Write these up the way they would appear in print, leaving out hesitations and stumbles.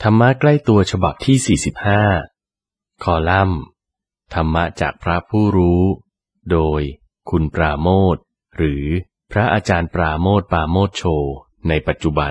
รรมะใกล้ตัวฉบับที่45คอลัมน์ธรรมะจากพระผู้รู้โดยคุณปราโมทย์หรือพระอาจารย์ปราโมทย์ปาโมทโชในปัจจุบัน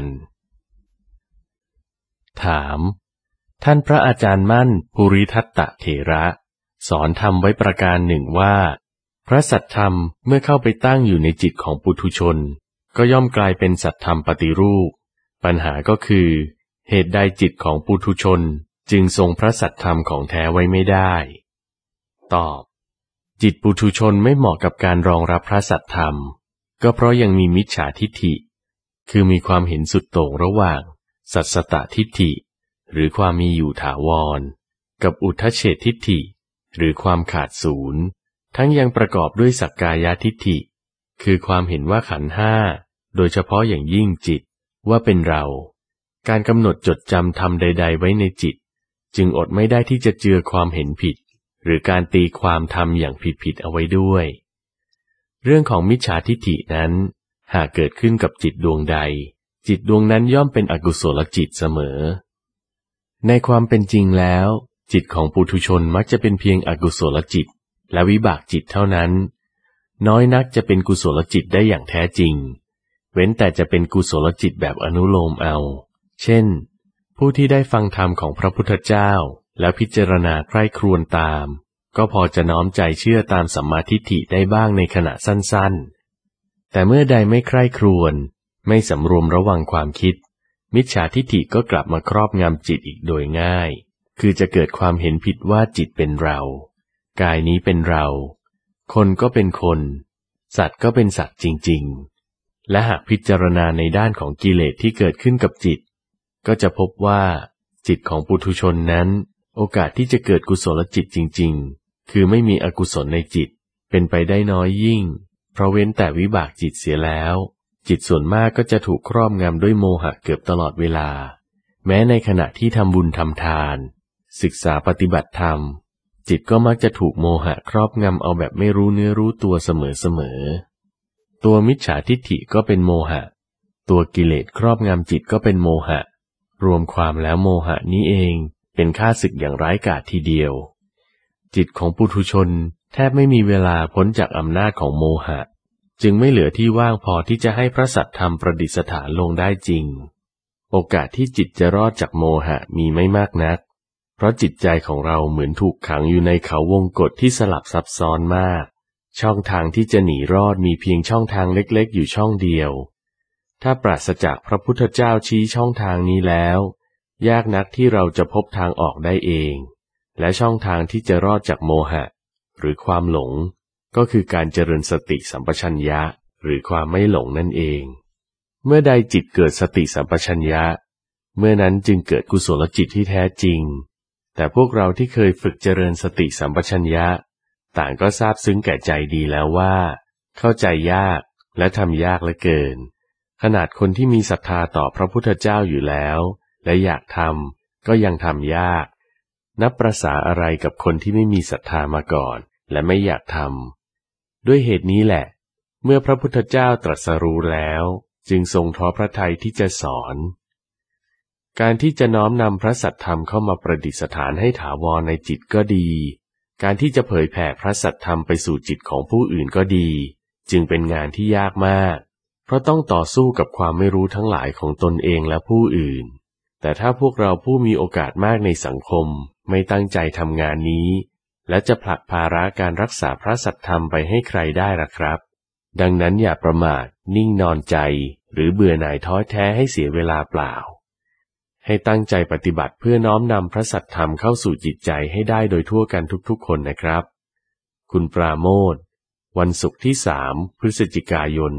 ถามท่านพระอาจารย์มั่นภูริทัตตเถระสอนธรรมไว้ประการหนึ่งว่าพระสัทธรรมเมื่อเข้าไปตั้งอยู่ในจิตของปุถุชนก็ย่อมกลายเป็นสัทธรรมปฏิรูปปัญหาก็คือเหตุใดจิตของปุถุชนจึงทรงพระสัทธรรมของแท้ไว้ไม่ได้ตอบจิตปุถุชนไม่เหมาะกับการรองรับพระสัทธรรมก็เพราะยังมีมิจฉาทิฏฐิคือมีความเห็นสุดโต่งระหว่างสัสสตทิฏฐิหรือความมีอยู่ถาวรกับอุทธัจเฉททิฏฐิหรือความขาดศูนย์ทั้งยังประกอบด้วยสักกายทิฏฐิคือความเห็นว่าขันธ์ห้าโดยเฉพาะอย่างยิ่งจิตว่าเป็นเราการกำหนดจดจำธรรมใดๆไว้ในจิตจึงอดไม่ได้ที่จะเจือความเห็นผิดหรือการตีความธรรมอย่างผิดๆเอาไว้ด้วยเรื่องของมิจฉาทิฏฐินั้นหากเกิดขึ้นกับจิตดวงใดจิตดวงนั้นย่อมเป็นอกุศลจิตเสมอในความเป็นจริงแล้วจิตของปุถุชนมักจะเป็นเพียงอกุศลจิตและวิบากจิตเท่านั้นน้อยนักจะเป็นกุศลจิตได้อย่างแท้จริงเว้นแต่จะเป็นกุศลจิตแบบอนุโลมเอาเช่นผู้ที่ได้ฟังธรรมของพระพุทธเจ้าแล้วพิจารณาใคร่ครวญตามก็พอจะน้อมใจเชื่อตามสัมมาทิฏฐิได้บ้างในขณะสั้นๆแต่เมื่อใดไม่ใคร่ครวญไม่สำรวมระวังความคิดมิจฉาทิฏฐิก็กลับมาครอบงำจิตอีกโดยง่ายคือจะเกิดความเห็นผิดว่าจิตเป็นเรากายนี้เป็นเราคนก็เป็นคนสัตว์ก็เป็นสัตว์จริงๆและหากพิจารณาในด้านของกิเลสที่เกิดขึ้นกับจิตก็จะพบว่าจิตของปุถุชนนั้นโอกาสที่จะเกิดกุศลจิตจริงๆคือไม่มีอกุศลในจิตเป็นไปได้น้อยยิ่งเพราะเว้นแต่วิบากจิตเสียแล้วจิตส่วนมากก็จะถูกครอบงำด้วยโมหะเกือบตลอดเวลาแม้ในขณะที่ทำบุญทำทานศึกษาปฏิบัติธรรมจิตก็มักจะถูกโมหะครอบงำเอาแบบไม่รู้เนื้อรู้ตัวเสมอๆตัวมิจฉาทิฏฐิก็เป็นโมหะตัวกิเลสครอบงำจิตก็เป็นโมหะรวมความแล้วโมหะนี้เองเป็นข้าศึกอย่างร้ายกาจทีเดียวจิตของปุถุชนแทบไม่มีเวลาพ้นจากอำนาจของโมหะจึงไม่เหลือที่ว่างพอที่จะให้พระสัทธรรมประดิษฐานลงได้จริงโอกาสที่จิตจะรอดจากโมหะมีไม่มากนักเพราะจิตใจของเราเหมือนถูกขังอยู่ในเขาวงกฏที่สลับซับซ้อนมากช่องทางที่จะหนีรอดมีเพียงช่องทางเล็กๆอยู่ช่องเดียวถ้าปราศจากพระพุทธเจ้าชี้ช่องทางนี้แล้วยากนักที่เราจะพบทางออกได้เองและช่องทางที่จะรอดจากโมหะหรือความหลงก็คือการเจริญสติสัมปชัญญะหรือความไม่หลงนั่นเองเมื่อใดจิตเกิดสติสัมปชัญญะเมื่อนั้นจึงเกิดกุศลจิตที่แท้จริงแต่พวกเราที่เคยฝึกเจริญสติสัมปชัญญะต่างก็ทราบซึ้งแก่ใจดีแล้วว่าเข้าใจยากและทำยากเหลือเกินขนาดคนที่มีศรัทธาต่อพระพุทธเจ้าอยู่แล้วและอยากทำก็ยังทำยากนับประสาอะไรกับคนที่ไม่มีศรัทธามาก่อนและไม่อยากทำด้วยเหตุนี้แหละเมื่อพระพุทธเจ้าตรัสรู้แล้วจึงทรงท้อพระทัยที่จะสอนการที่จะน้อมนำพระสัทธรรมเข้ามาประดิษฐานให้ถาวรในจิตก็ดีการที่จะเผยแผ่พระสัทธรรมไปสู่จิตของผู้อื่นก็ดีจึงเป็นงานที่ยากมากเพราะต้องต่อสู้กับความไม่รู้ทั้งหลายของตนเองและผู้อื่นแต่ถ้าพวกเราผู้มีโอกาสมากในสังคมไม่ตั้งใจทำงานนี้และจะผลักภาระการรักษาพระสัทธรรมไปให้ใครได้ล่ะครับดังนั้นอย่าประมาทนิ่งนอนใจหรือเบื่อหน่ายท้อแท้ให้เสียเวลาเปล่าให้ตั้งใจปฏิบัติเพื่อน้อมนำพระสัทธรรมเข้าสู่จิตใจให้ได้โดยทั่วกันทุกๆคนนะครับคุณปราโมทย์วันศุกร์ที่3 พฤศจิกายน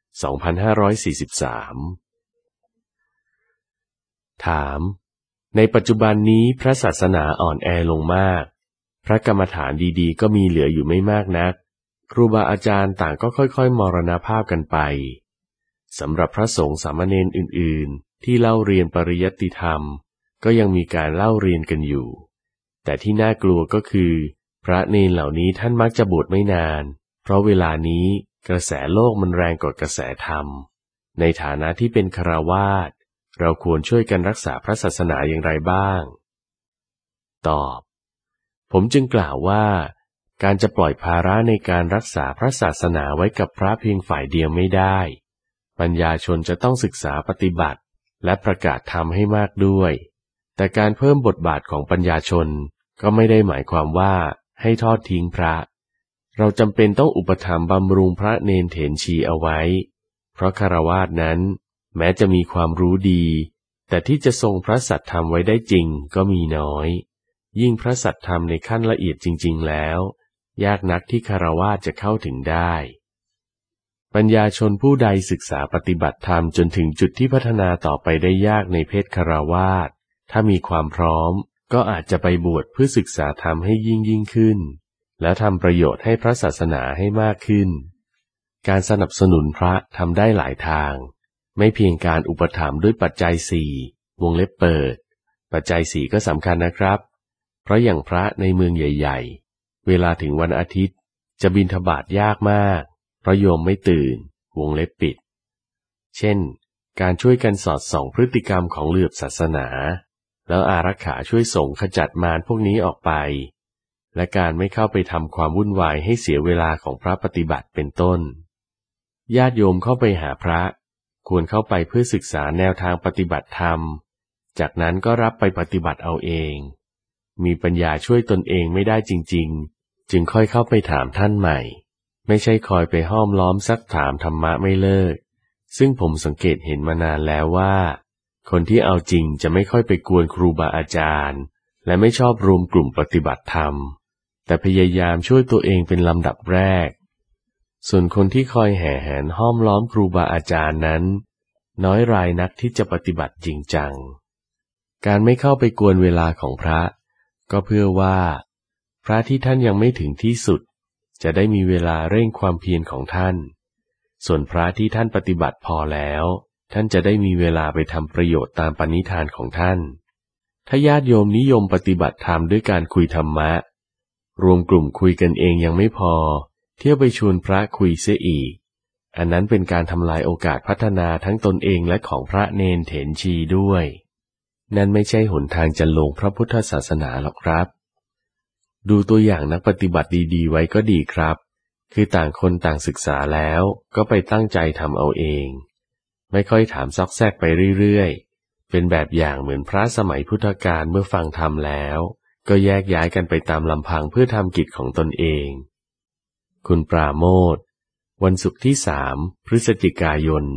2543ถามในปัจจุบันนี้พระศาสนาอ่อนแอลงมากพระกรรมฐานดีๆก็มีเหลืออยู่ไม่มากนักครูบาอาจารย์ต่างก็ค่อยๆมรณภาพกันไปสำหรับพระสงฆ์สามเณรอื่นๆที่เล่าเรียนปริยัติธรรมก็ยังมีการเล่าเรียนกันอยู่แต่ที่น่ากลัวก็คือพระเณรเหล่านี้ท่านมักจะบวชไม่นานเพราะเวลานี้กระแสโลกมันแรงกว่ากระแสธรรมในฐานะที่เป็นฆราวาสเราควรช่วยกันรักษาพระศาสนาอย่างไรบ้างตอบผมจึงกล่าวว่าการจะปล่อยภาระในการรักษาพระศาสนาไว้กับพระเพียงฝ่ายเดียวไม่ได้ปัญญาชนจะต้องศึกษาปฏิบัติและประกาศธรรมให้มากด้วยแต่การเพิ่มบทบาทของปัญญาชนก็ไม่ได้หมายความว่าให้ทอดทิ้งพระเราจำเป็นต้องอุปถัมภ์บำรุงพระเณรเถรชีเอาไว้เพราะฆราวาสนั้นแม้จะมีความรู้ดีแต่ที่จะทรงพระสัทธรรมไว้ได้จริงก็มีน้อยยิ่งพระสัทธรรมในขั้นละเอียดจริงๆแล้วยากนักที่ฆราวาสจะเข้าถึงได้ปัญญาชนผู้ใดศึกษาปฏิบัติธรรมจนถึงจุดที่พัฒนาต่อไปได้ยากในเพศฆราวาสถ้ามีความพร้อมก็อาจจะไปบวชเพื่อศึกษาธรรมให้ยิ่งขึ้นแล้วทำประโยชน์ให้พระศาสนาให้มากขึ้นการสนับสนุนพระทำได้หลายทางไม่เพียงการอุปถัมภ์ด้วยปัจจัย4วงเล็บเปิดปัจจัย4ก็สำคัญนะครับเพราะอย่างพระในเมืองใหญ่ๆเวลาถึงวันอาทิตย์จะบิณฑบาตยากมากเพราะโยมไม่ตื่นวงเล็บปิดเช่นการช่วยกันสอดส่องพฤติกรรมของเหลือบศาสนาแล้วอารักขาช่วยสงฆ์ขจัดมารพวกนี้ออกไปและการไม่เข้าไปทำความวุ่นวายให้เสียเวลาของพระปฏิบัติเป็นต้นญาติโยมเข้าไปหาพระควรเข้าไปเพื่อศึกษาแนวทางปฏิบัติธรรมจากนั้นก็รับไปปฏิบัติเอาเองมีปัญญาช่วยตนเองไม่ได้จริงๆจึงค่อยเข้าไปถามท่านใหม่ไม่ใช่คอยไปห้อมล้อมซักถามธรรมะไม่เลิกซึ่งผมสังเกตเห็นมานานแล้วว่าคนที่เอาจริงจะไม่ค่อยไปกวนครูบาอาจารย์และไม่ชอบรวมกลุ่มปฏิบัติธรรมแต่พยายามช่วยตัวเองเป็นลำดับแรกส่วนคนที่คอยแห่แหนห้อมล้อมครูบาอาจารย์นั้นน้อยรายนักที่จะปฏิบัติจริงจังการไม่เข้าไปกวนเวลาของพระก็เพื่อว่าพระที่ท่านยังไม่ถึงที่สุดจะได้มีเวลาเร่งความเพียรของท่านส่วนพระที่ท่านปฏิบัติพอแล้วท่านจะได้มีเวลาไปทำประโยชน์ตามปณิธานของท่านถ้าญาติโยมนิยมปฏิบัติธรรมด้วยการคุยธรรมะรวมกลุ่มคุยกันเองยังไม่พอเที่ยวไปชวนพระคุยเสียอีกอันนั้นเป็นการทำลายโอกาสพัฒนาทั้งตนเองและของพระเณรเถรชีด้วยนั่นไม่ใช่หนทางจะลงพระพุทธศาสนาหรอกครับดูตัวอย่างนักปฏิบัติดีๆไว้ก็ดีครับคือต่างคนต่างศึกษาแล้วก็ไปตั้งใจทำเอาเองไม่ค่อยถามซอกแซกไปเรื่อยๆเป็นแบบอย่างเหมือนพระสมัยพุทธกาลเมื่อฟังธรรมแล้วก็แยกย้ายกันไปตามลำพังเพื่อทำกิจของตนเองคุณปราโมทย์วันศุกร์ที่3 พฤศจิกายน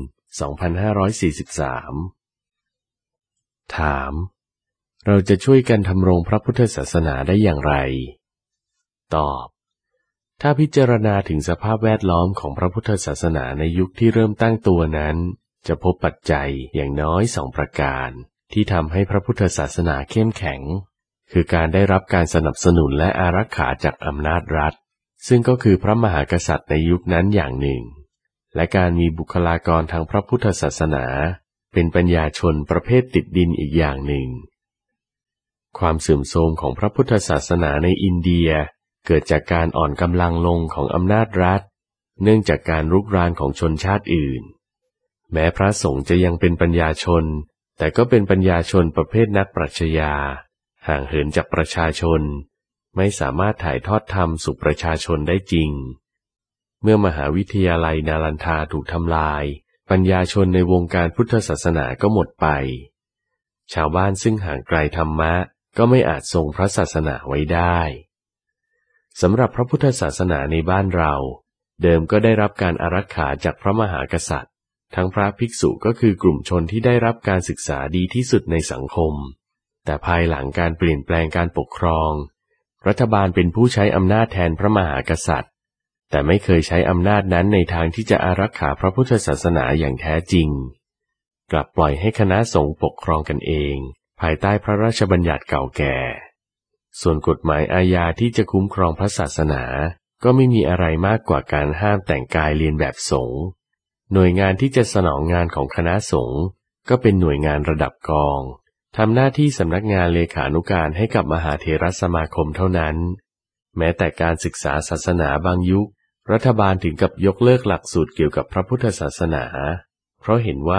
2543ถามเราจะช่วยกันทำรงพระพุทธศาสนาได้อย่างไรตอบถ้าพิจารณาถึงสภาพแวดล้อมของพระพุทธศาสนาในยุคที่เริ่มตั้งตัวนั้นจะพบปัจจัยอย่างน้อย2ประการที่ทำให้พระพุทธศาสนาเข้มแข็งคือการได้รับการสนับสนุนและอารักขาจากอำนาจรัฐซึ่งก็คือพระมหากษัตริย์ในยุคนั้นอย่างหนึ่งและการมีบุคลากรทางพระพุทธศาสนาเป็นปัญญาชนประเภทติดดินอีกอย่างหนึ่งความเสื่อมโทรมของพระพุทธศาสนาในอินเดียเกิดจากการอ่อนกำลังลงของอำนาจรัฐเนื่องจากการรุกรานของชนชาติอื่นแม้พระสงฆ์จะยังเป็นปัญญาชนแต่ก็เป็นปัญญาชนประเภทนักปรัชญาห่างเหินจากประชาชนไม่สามารถถ่ายทอดธรรมสู่ประชาชนได้จริงเมื่อมหาวิทยาลัยนาลันทาถูกทำลายปัญญาชนในวงการพุทธศาสนาก็หมดไปชาวบ้านซึ่งห่างไกลธรรมะก็ไม่อาจทรงพระศาสนาไว้ได้สำหรับพระพุทธศาสนาในบ้านเราเดิมก็ได้รับการอารักขาจากพระมหากษัตริย์ทั้งพระภิกษุก็คือกลุ่มชนที่ได้รับการศึกษาดีที่สุดในสังคมแต่ภายหลังการเปลี่ยนแปลงการปกครองรัฐบาลเป็นผู้ใช้อำนาจแทนพระมหากษัตริย์แต่ไม่เคยใช้อำนาจนั้นในทางที่จะอารักขาพระพุทธศาสนาอย่างแท้จริงกลับปล่อยให้คณะสงฆ์ปกครองกันเองภายใต้พระราชบัญญัติเก่าแก่ส่วนกฎหมายอาญาที่จะคุ้มครองพระศาสนาก็ไม่มีอะไรมากกว่าการห้ามแต่งกายเลียนแบบสงฆ์หน่วยงานที่จะสนองงานของคณะสงฆ์ก็เป็นหน่วยงานระดับกองทำหน้าที่สำนักงานเลขานุการให้กับมหาเถรสมาคมเท่านั้นแม้แต่การศึกษาศาสนาบางยุครัฐบาลถึงกับยกเลิกหลักสูตรเกี่ยวกับพระพุทธศาสนาเพราะเห็นว่า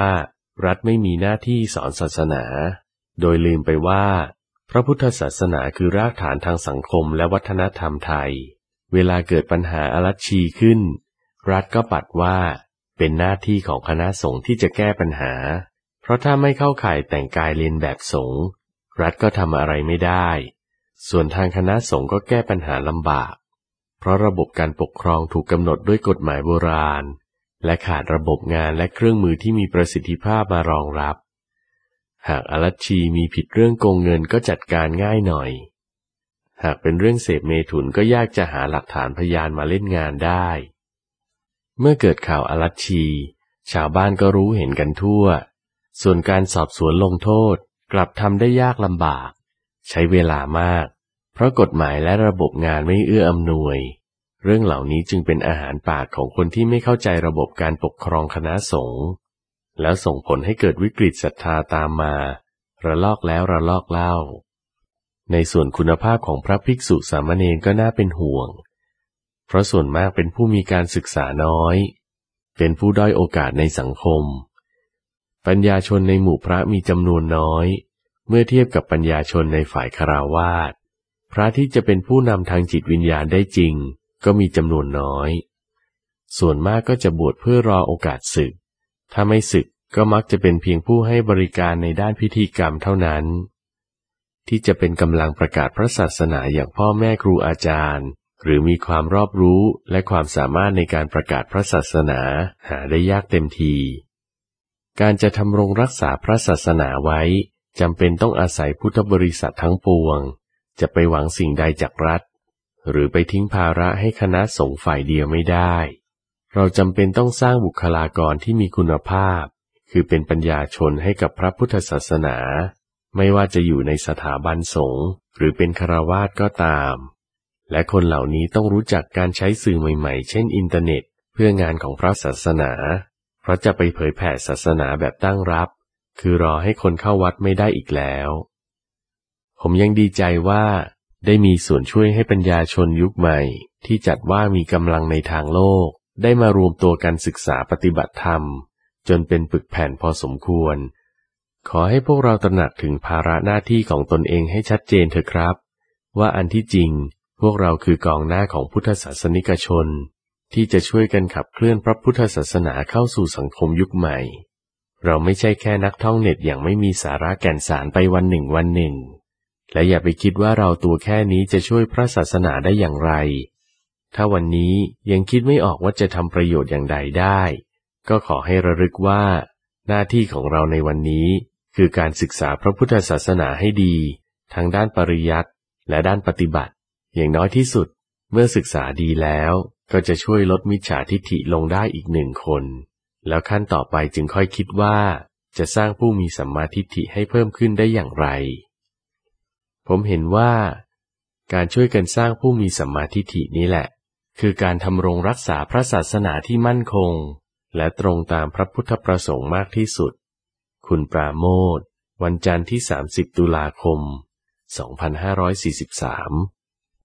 รัฐไม่มีหน้าที่สอนศาสนาโดยลืมไปว่าพระพุทธศาสนาคือรากฐานทางสังคมและวัฒนธรรมไทยเวลาเกิดปัญหาอลัชชีขึ้นรัฐก็ปัดว่าเป็นหน้าที่ของคณะสงฆ์ที่จะแก้ปัญหาเพราะถ้าไม่เข้าข่ายแต่งกายเลียนแบบสงฆ์รัฐก็ทำอะไรไม่ได้ส่วนทางคณะสงฆ์ก็แก้ปัญหาลำบากเพราะระบบการปกครองถูกกำหนดด้วยกฎหมายโบราณและขาดระบบงานและเครื่องมือที่มีประสิทธิภาพมารองรับหากอลัชชีมีผิดเรื่องโกงเงินก็จัดการง่ายหน่อยหากเป็นเรื่องเสพเมถุนก็ยากจะหาหลักฐานพยานมาเล่นงานได้เมื่อเกิดข่าวอลัชชีชาวบ้านก็รู้เห็นกันทั่วส่วนการสอบสวนลงโทษกลับทำได้ยากลำบากใช้เวลามากเพราะกฎหมายและระบบงานไม่เอื้ออำนวยเรื่องเหล่านี้จึงเป็นอาหารปากของคนที่ไม่เข้าใจระบบการปกครองคณะสงฆ์แล้วส่งผลให้เกิดวิกฤตศรัทธาตามมาระลอกแล้วระลอกเล่าในส่วนคุณภาพของพระภิกษุสามเณรก็น่าเป็นห่วงเพราะส่วนมากเป็นผู้มีการศึกษาน้อยเป็นผู้ด้อยโอกาสในสังคมปัญญาชนในหมู่พระมีจำนวนน้อยเมื่อเทียบกับปัญญาชนในฝ่ายฆราวาสพระที่จะเป็นผู้นำทางจิตวิญญาณได้จริงก็มีจำนวนน้อยส่วนมากก็จะบวชเพื่อรอโอกาสศึกถ้าไม่ศึกก็มักจะเป็นเพียงผู้ให้บริการในด้านพิธีกรรมเท่านั้นที่จะเป็นกำลังประกาศพระศาสนาอย่างพ่อแม่ครูอาจารย์หรือมีความรอบรู้และความสามารถในการประกาศพระศาสนาหาได้ยากเต็มทีการจะทำรงรักษาพระศาสนาไว้จำเป็นต้องอาศัยพุทธบริษัททั้งปวงจะไปหวังสิ่งใดจากรัฐหรือไปทิ้งภาระให้คณะสงฆ์ฝ่ายเดียวไม่ได้เราจำเป็นต้องสร้างบุคลากรที่มีคุณภาพคือเป็นปัญญาชนให้กับพระพุทธศาสนาไม่ว่าจะอยู่ในสถาบันสงฆ์หรือเป็นฆราวาสก็ตามและคนเหล่านี้ต้องรู้จักการใช้สื่อใหม่ๆเช่นอินเทอร์เน็ตเพื่องานของพระศาสนาเพราะจะไปเผยแผ่ศาสนาแบบตั้งรับคือรอให้คนเข้าวัดไม่ได้อีกแล้วผมยังดีใจว่าได้มีส่วนช่วยให้ปัญญาชนยุคใหม่ที่จัดว่ามีกำลังในทางโลกได้มารวมตัวกันศึกษาปฏิบัติธรรมจนเป็นปึกแผ่นพอสมควรขอให้พวกเราตระหนักถึงภาระหน้าที่ของตนเองให้ชัดเจนเถอะครับว่าอันที่จริงพวกเราคือกองหน้าของพุทธศาสนิกชนที่จะช่วยกันขับเคลื่อนพระพุทธศาสนาเข้าสู่สังคมยุคใหม่เราไม่ใช่แค่นักท่องเน็ตอย่างไม่มีสาระแก่นสารไปวันหนึ่งวันหนึ่งและอย่าไปคิดว่าเราตัวแค่นี้จะช่วยพระศาสนาได้อย่างไรถ้าวันนี้ยังคิดไม่ออกว่าจะทำประโยชน์อย่างใดได้ก็ขอให้ระลึกว่าหน้าที่ของเราในวันนี้คือการศึกษาพระพุทธศาสนาให้ดีทั้งด้านปริยัติและด้านปฏิบัติอย่างน้อยที่สุดเมื่อศึกษาดีแล้วก็จะช่วยลดมิจฉาทิฐิลงได้อีก1 คนแล้วขั้นต่อไปจึงค่อยคิดว่าจะสร้างผู้มีสัมมาทิฏฐิให้เพิ่มขึ้นได้อย่างไรผมเห็นว่าการช่วยกันสร้างผู้มีสัมมาทิฏฐินี้แหละคือการทำรงรักษาพระศาสนาที่มั่นคงและตรงตามพระพุทธประสงค์มากที่สุดคุณปราโมทย์วันจันทร์ที่30 ตุลาคม 2543